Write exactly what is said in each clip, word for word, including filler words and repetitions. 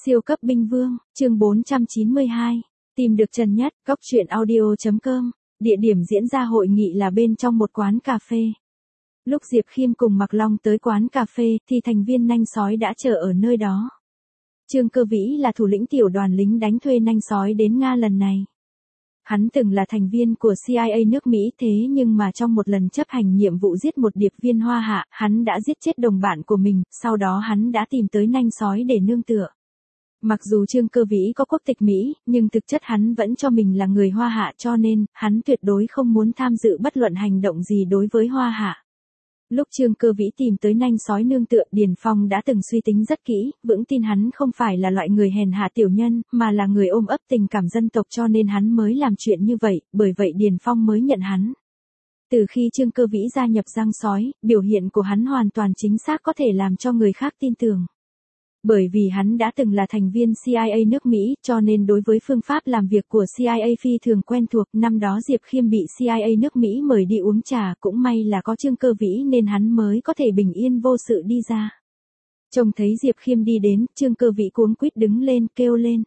Siêu cấp binh vương, chương bốn trăm chín mươi hai. Tìm được Trần Nhất, góc truyện audio chấm com. Địa điểm diễn ra hội nghị là bên trong một quán cà phê. Lúc Diệp Khiêm cùng Mạc Long tới quán cà phê thì thành viên nanh sói đã chờ ở nơi đó. Trương Cơ Vĩ là thủ lĩnh tiểu đoàn lính đánh thuê nanh sói đến Nga lần này. Hắn từng là thành viên của C I A nước Mỹ thế nhưng mà trong một lần chấp hành nhiệm vụ giết một điệp viên Hoa Hạ, hắn đã giết chết đồng bạn của mình, sau đó hắn đã tìm tới nanh sói để nương tựa. Mặc dù Trương Cơ Vĩ có quốc tịch Mỹ, nhưng thực chất hắn vẫn cho mình là người Hoa Hạ cho nên, hắn tuyệt đối không muốn tham dự bất luận hành động gì đối với Hoa Hạ. Lúc Trương Cơ Vĩ tìm tới nanh sói nương tựa, Điền Phong đã từng suy tính rất kỹ, vững tin hắn không phải là loại người hèn hạ tiểu nhân, mà là người ôm ấp tình cảm dân tộc cho nên hắn mới làm chuyện như vậy, bởi vậy Điền Phong mới nhận hắn. Từ khi Trương Cơ Vĩ gia nhập giang sói, biểu hiện của hắn hoàn toàn chính xác có thể làm cho người khác tin tưởng. Bởi vì hắn đã từng là thành viên C I A nước Mỹ, cho nên đối với phương pháp làm việc của C I A phi thường quen thuộc. Năm đó Diệp Khiêm bị C I A nước Mỹ mời đi uống trà, cũng may là có Trương Cơ Vĩ nên hắn mới có thể bình yên vô sự đi ra. Trông thấy Diệp Khiêm đi đến, Trương Cơ Vĩ cuống quýt đứng lên, kêu lên.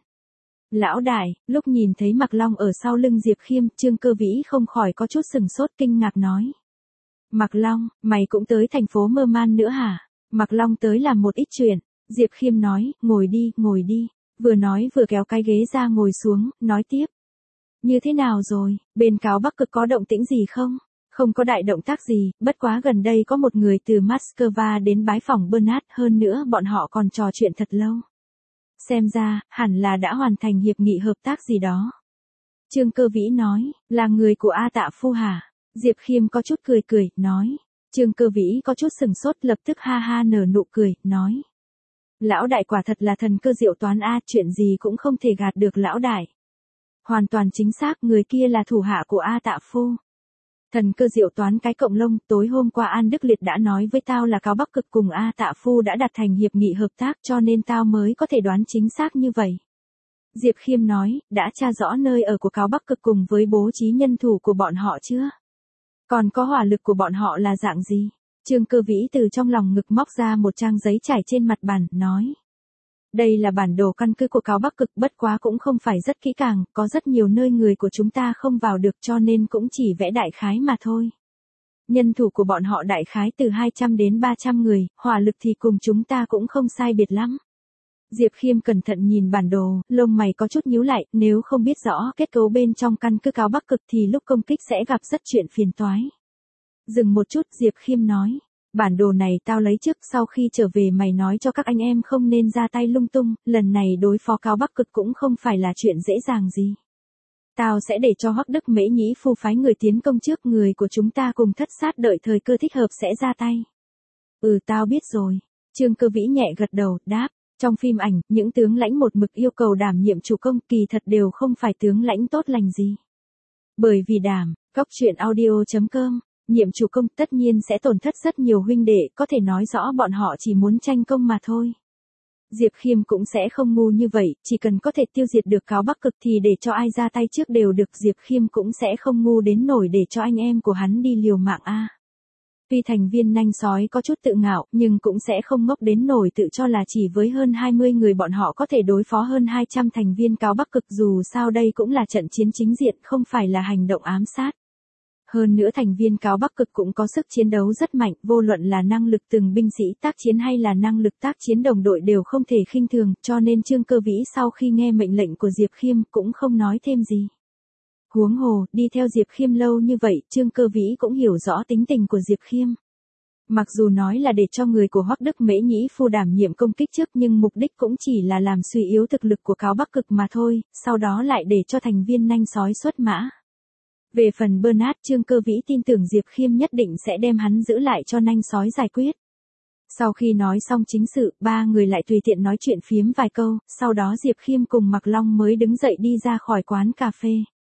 Lão đại, lúc nhìn thấy Mạc Long ở sau lưng Diệp Khiêm, Trương Cơ Vĩ không khỏi có chút sừng sốt kinh ngạc nói. Mạc Long, mày cũng tới thành phố Mơ Man nữa hả? Mạc Long tới làm một ít chuyện. Diệp Khiêm nói, ngồi đi, ngồi đi. Vừa nói vừa kéo cái ghế ra ngồi xuống, nói tiếp. Như thế nào rồi, bên Cáo Bắc Cực có động tĩnh gì không? Không có đại động tác gì, bất quá gần đây có một người từ Moscow đến bái phỏng Bernard, hơn nữa bọn họ còn trò chuyện thật lâu. Xem ra, hẳn là đã hoàn thành hiệp nghị hợp tác gì đó. Trương Cơ Vĩ nói, là người của A Tạ Phu hả? Diệp Khiêm có chút cười cười, nói. Trương Cơ Vĩ có chút sừng sốt lập tức ha ha nở nụ cười, nói. Lão đại quả thật là thần cơ diệu toán a, chuyện gì cũng không thể gạt được lão đại. Hoàn toàn chính xác, người kia là thủ hạ của A Tạ Phu. Thần cơ diệu toán cái cộng lông, tối hôm qua An Đức Liệt đã nói với tao là Cáo Bắc Cực cùng A Tạ Phu đã đạt thành hiệp nghị hợp tác cho nên tao mới có thể đoán chính xác như vậy. Diệp Khiêm nói, đã tra rõ nơi ở của Cáo Bắc Cực cùng với bố trí nhân thủ của bọn họ chưa? Còn có hỏa lực của bọn họ là dạng gì? Trương Cơ Vĩ từ trong lòng ngực móc ra một trang giấy trải trên mặt bàn, nói. Đây là bản đồ căn cứ của Cáo Bắc Cực, bất quá cũng không phải rất kỹ càng, có rất nhiều nơi người của chúng ta không vào được cho nên cũng chỉ vẽ đại khái mà thôi. Nhân thủ của bọn họ đại khái từ hai trăm đến ba trăm người, hỏa lực thì cùng chúng ta cũng không sai biệt lắm. Diệp Khiêm cẩn thận nhìn bản đồ, lông mày có chút nhíu lại, nếu không biết rõ kết cấu bên trong căn cứ Cáo Bắc Cực thì lúc công kích sẽ gặp rất chuyện phiền toái. Dừng một chút, Diệp Khiêm nói. Bản đồ này tao lấy trước, sau khi trở về mày nói cho các anh em không nên ra tay lung tung, lần này đối phó Cáo Bắc Cực cũng không phải là chuyện dễ dàng gì. Tao sẽ để cho Hoắc Đức Mễ Nhĩ Phu phái người tiến công trước, người của chúng ta cùng thất sát đợi thời cơ thích hợp sẽ ra tay. Ừ tao biết rồi. Trương Cơ Vĩ nhẹ gật đầu, đáp. Trong phim ảnh, những tướng lãnh một mực yêu cầu đảm nhiệm chủ công kỳ thật đều không phải tướng lãnh tốt lành gì. Bởi vì đảm, góc truyện audio chấm com. Nhiệm chủ công tất nhiên sẽ tổn thất rất nhiều huynh đệ, có thể nói rõ bọn họ chỉ muốn tranh công mà thôi. Diệp Khiêm cũng sẽ không ngu như vậy, chỉ cần có thể tiêu diệt được Cáo Bắc Cực thì để cho ai ra tay trước đều được. Diệp Khiêm cũng sẽ không ngu đến nổi để cho anh em của hắn đi liều mạng a. Tuy thành viên nanh sói có chút tự ngạo, nhưng cũng sẽ không ngốc đến nổi tự cho là chỉ với hơn hai mươi người bọn họ có thể đối phó hơn hai trăm thành viên Cáo Bắc Cực, dù sao đây cũng là trận chiến chính diện, không phải là hành động ám sát. Hơn nữa thành viên Cáo Bắc Cực cũng có sức chiến đấu rất mạnh, vô luận là năng lực từng binh sĩ tác chiến hay là năng lực tác chiến đồng đội đều không thể khinh thường, cho nên Trương Cơ Vĩ sau khi nghe mệnh lệnh của Diệp Khiêm cũng không nói thêm gì. Huống hồ, đi theo Diệp Khiêm lâu như vậy, Trương Cơ Vĩ cũng hiểu rõ tính tình của Diệp Khiêm. Mặc dù nói là để cho người của Hoắc Đức Mễ Nhĩ Phu đảm nhiệm công kích trước nhưng mục đích cũng chỉ là làm suy yếu thực lực của Cáo Bắc Cực mà thôi, sau đó lại để cho thành viên nanh sói xuất mã. Về phần Bernard, Trương Cơ Vĩ tin tưởng Diệp Khiêm nhất định sẽ đem hắn giữ lại cho nanh sói giải quyết. Sau khi nói xong chính sự, ba người lại tùy tiện nói chuyện phiếm vài câu, sau đó Diệp Khiêm cùng Mạc Long mới đứng dậy đi ra khỏi quán cà phê.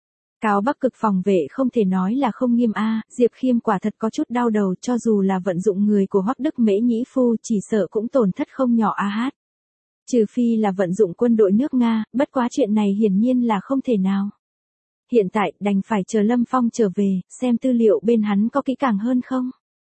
Cáo Bắc Cực phòng vệ không thể nói là không nghiêm a, Diệp Khiêm quả thật có chút đau đầu, cho dù là vận dụng người của Hoắc Đức Mễ Nhĩ Phu chỉ sợ cũng tổn thất không nhỏ a hát. Trừ phi là vận dụng quân đội nước Nga, bất quá chuyện này hiển nhiên là không thể nào. Hiện tại, đành phải chờ Lâm Phong trở về, xem tư liệu bên hắn có kỹ càng hơn không.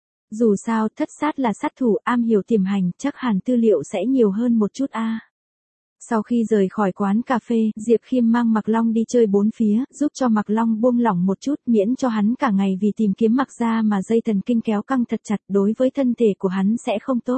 Dù sao, thất sát là sát thủ am hiểu tiềm hành, chắc hẳn tư liệu sẽ nhiều hơn một chút a. Sau khi rời khỏi quán cà phê, Diệp Khiêm mang Mạc Long đi chơi bốn phía, giúp cho Mạc Long buông lỏng một chút, miễn cho hắn cả ngày vì tìm kiếm Mạc Gia mà dây thần kinh kéo căng thật chặt, đối với thân thể của hắn sẽ không tốt.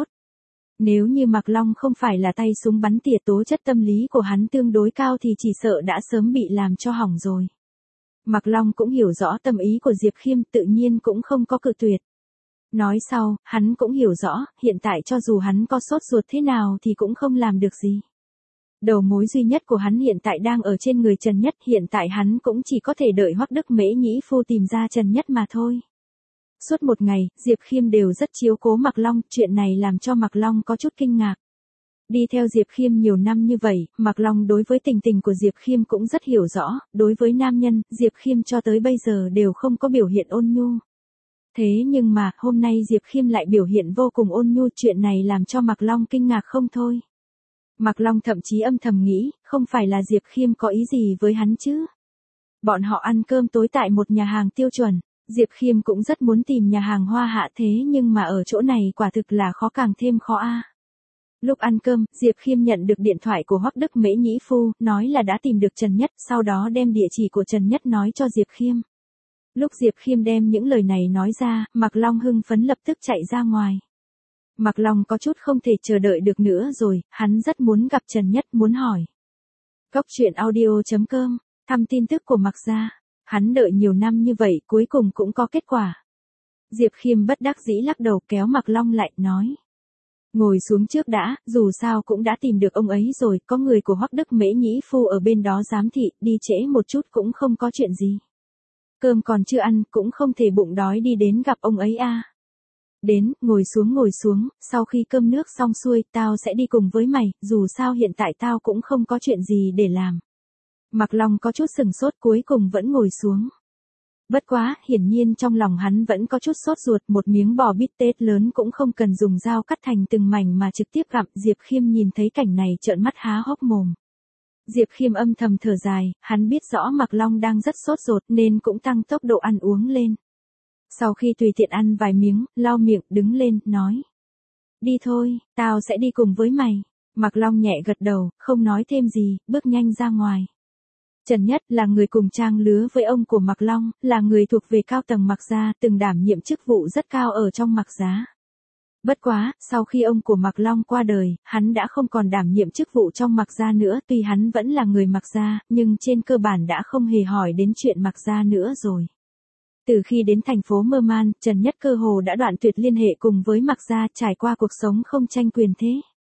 Nếu như Mạc Long không phải là tay súng bắn tỉa, tố chất tâm lý của hắn tương đối cao thì chỉ sợ đã sớm bị làm cho hỏng rồi. Mạc Long cũng hiểu rõ tâm ý của Diệp Khiêm, tự nhiên cũng không có cự tuyệt. Nói sau, hắn cũng hiểu rõ, hiện tại cho dù hắn có sốt ruột thế nào thì cũng không làm được gì. Đầu mối duy nhất của hắn hiện tại đang ở trên người Trần Nhất, hiện tại hắn cũng chỉ có thể đợi Hoắc Đức Mễ Nhĩ Phu tìm ra Trần Nhất mà thôi. Suốt một ngày, Diệp Khiêm đều rất chiếu cố Mạc Long, chuyện này làm cho Mạc Long có chút kinh ngạc. Đi theo Diệp Khiêm nhiều năm như vậy, Mạc Long đối với tình tình của Diệp Khiêm cũng rất hiểu rõ, đối với nam nhân, Diệp Khiêm cho tới bây giờ đều không có biểu hiện ôn nhu. Thế nhưng mà, hôm nay Diệp Khiêm lại biểu hiện vô cùng ôn nhu, chuyện này làm cho Mạc Long kinh ngạc không thôi. Mạc Long thậm chí âm thầm nghĩ, không phải là Diệp Khiêm có ý gì với hắn chứ. Bọn họ ăn cơm tối tại một nhà hàng tiêu chuẩn, Diệp Khiêm cũng rất muốn tìm nhà hàng hoa hạ, thế nhưng mà ở chỗ này quả thực là khó càng thêm khó a. Lúc ăn cơm, Diệp Khiêm nhận được điện thoại của Hoắc Đức Mễ Nhĩ Phu, nói là đã tìm được Trần Nhất, sau đó đem địa chỉ của Trần Nhất nói cho Diệp Khiêm. Lúc Diệp Khiêm đem những lời này nói ra, Mạc Long hưng phấn lập tức chạy ra ngoài. Mạc Long có chút không thể chờ đợi được nữa rồi, hắn rất muốn gặp Trần Nhất, muốn hỏi. Cốc truyện audio chấm com, thăm tin tức của Mạc Gia. Hắn đợi nhiều năm như vậy, cuối cùng cũng có kết quả. Diệp Khiêm bất đắc dĩ lắc đầu, kéo Mạc Long lại, nói. Ngồi xuống trước đã, dù sao cũng đã tìm được ông ấy rồi, có người của Hoắc Đức Mễ Nhĩ Phu ở bên đó giám thị, đi trễ một chút cũng không có chuyện gì. Cơm còn chưa ăn, cũng không thể bụng đói đi đến gặp ông ấy a. À. Đến, ngồi xuống ngồi xuống, sau khi cơm nước xong xuôi, tao sẽ đi cùng với mày, dù sao hiện tại tao cũng không có chuyện gì để làm. Mạc Long có chút sừng sốt, cuối cùng vẫn ngồi xuống. Bất quá, hiển nhiên trong lòng hắn vẫn có chút sốt ruột, một miếng bò bít tết lớn cũng không cần dùng dao cắt thành từng mảnh mà trực tiếp gặm. Diệp Khiêm nhìn thấy cảnh này trợn mắt há hốc mồm. Diệp Khiêm âm thầm thở dài, hắn biết rõ Mạc Long đang rất sốt ruột nên cũng tăng tốc độ ăn uống lên. Sau khi tùy tiện ăn vài miếng, lau miệng, đứng lên, nói. Đi thôi, tao sẽ đi cùng với mày. Mạc Long nhẹ gật đầu, không nói thêm gì, bước nhanh ra ngoài. Trần Nhất là người cùng trang lứa với ông của Mạc Long, là người thuộc về cao tầng Mạc Gia, từng đảm nhiệm chức vụ rất cao ở trong Mạc Gia. Bất quá, sau khi ông của Mạc Long qua đời, hắn đã không còn đảm nhiệm chức vụ trong Mạc Gia nữa, tuy hắn vẫn là người Mạc Gia, nhưng trên cơ bản đã không hề hỏi đến chuyện Mạc Gia nữa rồi. Từ khi đến thành phố Mơ Man, Trần Nhất cơ hồ đã đoạn tuyệt liên hệ cùng với Mạc Gia, trải qua cuộc sống không tranh quyền thế.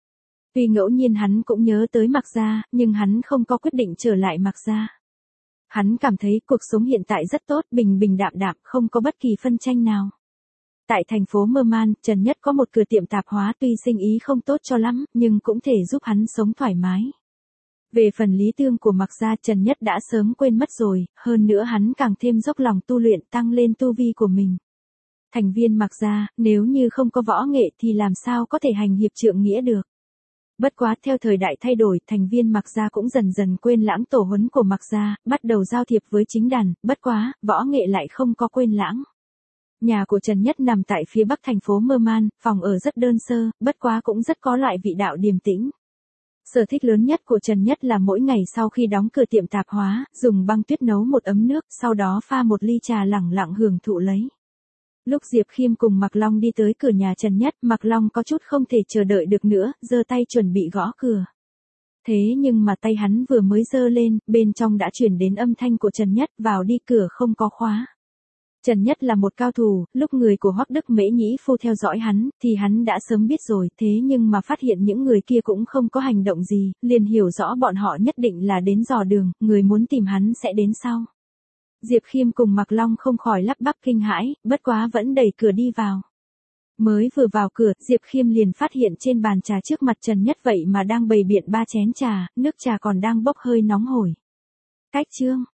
Tuy ngẫu nhiên hắn cũng nhớ tới Mạc Gia, nhưng hắn không có quyết định trở lại Mạc Gia. Hắn cảm thấy cuộc sống hiện tại rất tốt, bình bình đạm đạm, không có bất kỳ phân tranh nào. Tại thành phố Mơ Man, Trần Nhất có một cửa tiệm tạp hóa, tuy sinh ý không tốt cho lắm, nhưng cũng thể giúp hắn sống thoải mái. Về phần lý tương của Mạc Gia, Trần Nhất đã sớm quên mất rồi, hơn nữa hắn càng thêm dốc lòng tu luyện, tăng lên tu vi của mình. Thành viên Mạc Gia, nếu như không có võ nghệ thì làm sao có thể hành hiệp trượng nghĩa được. Bất quá theo thời đại thay đổi, thành viên Mạc Gia cũng dần dần quên lãng tổ huấn của Mạc Gia, bắt đầu giao thiệp với chính đàn, bất quá, võ nghệ lại không có quên lãng. Nhà của Trần Nhất nằm tại phía bắc thành phố Mơ Man, phòng ở rất đơn sơ, bất quá cũng rất có loại vị đạo điềm tĩnh. Sở thích lớn nhất của Trần Nhất là mỗi ngày sau khi đóng cửa tiệm tạp hóa, dùng băng tuyết nấu một ấm nước, sau đó pha một ly trà lẳng lặng hưởng thụ lấy. Lúc Diệp Khiêm cùng Mạc Long đi tới cửa nhà Trần Nhất, Mạc Long có chút không thể chờ đợi được nữa, giơ tay chuẩn bị gõ cửa. Thế nhưng mà tay hắn vừa mới giơ lên, bên trong đã chuyển đến âm thanh của Trần Nhất, vào đi, cửa không có khóa. Trần Nhất là một cao thủ, lúc người của Hoắc Đức Mễ Nhĩ Phu theo dõi hắn, thì hắn đã sớm biết rồi, thế nhưng mà phát hiện những người kia cũng không có hành động gì, liền hiểu rõ bọn họ nhất định là đến dò đường, người muốn tìm hắn sẽ đến sau. Diệp Khiêm cùng Mạc Long không khỏi lắp bắp kinh hãi, bất quá vẫn đẩy cửa đi vào. Mới vừa vào cửa, Diệp Khiêm liền phát hiện trên bàn trà trước mặt Trần Nhất vậy mà đang bày biện ba chén trà, nước trà còn đang bốc hơi nóng hổi. Cách chương,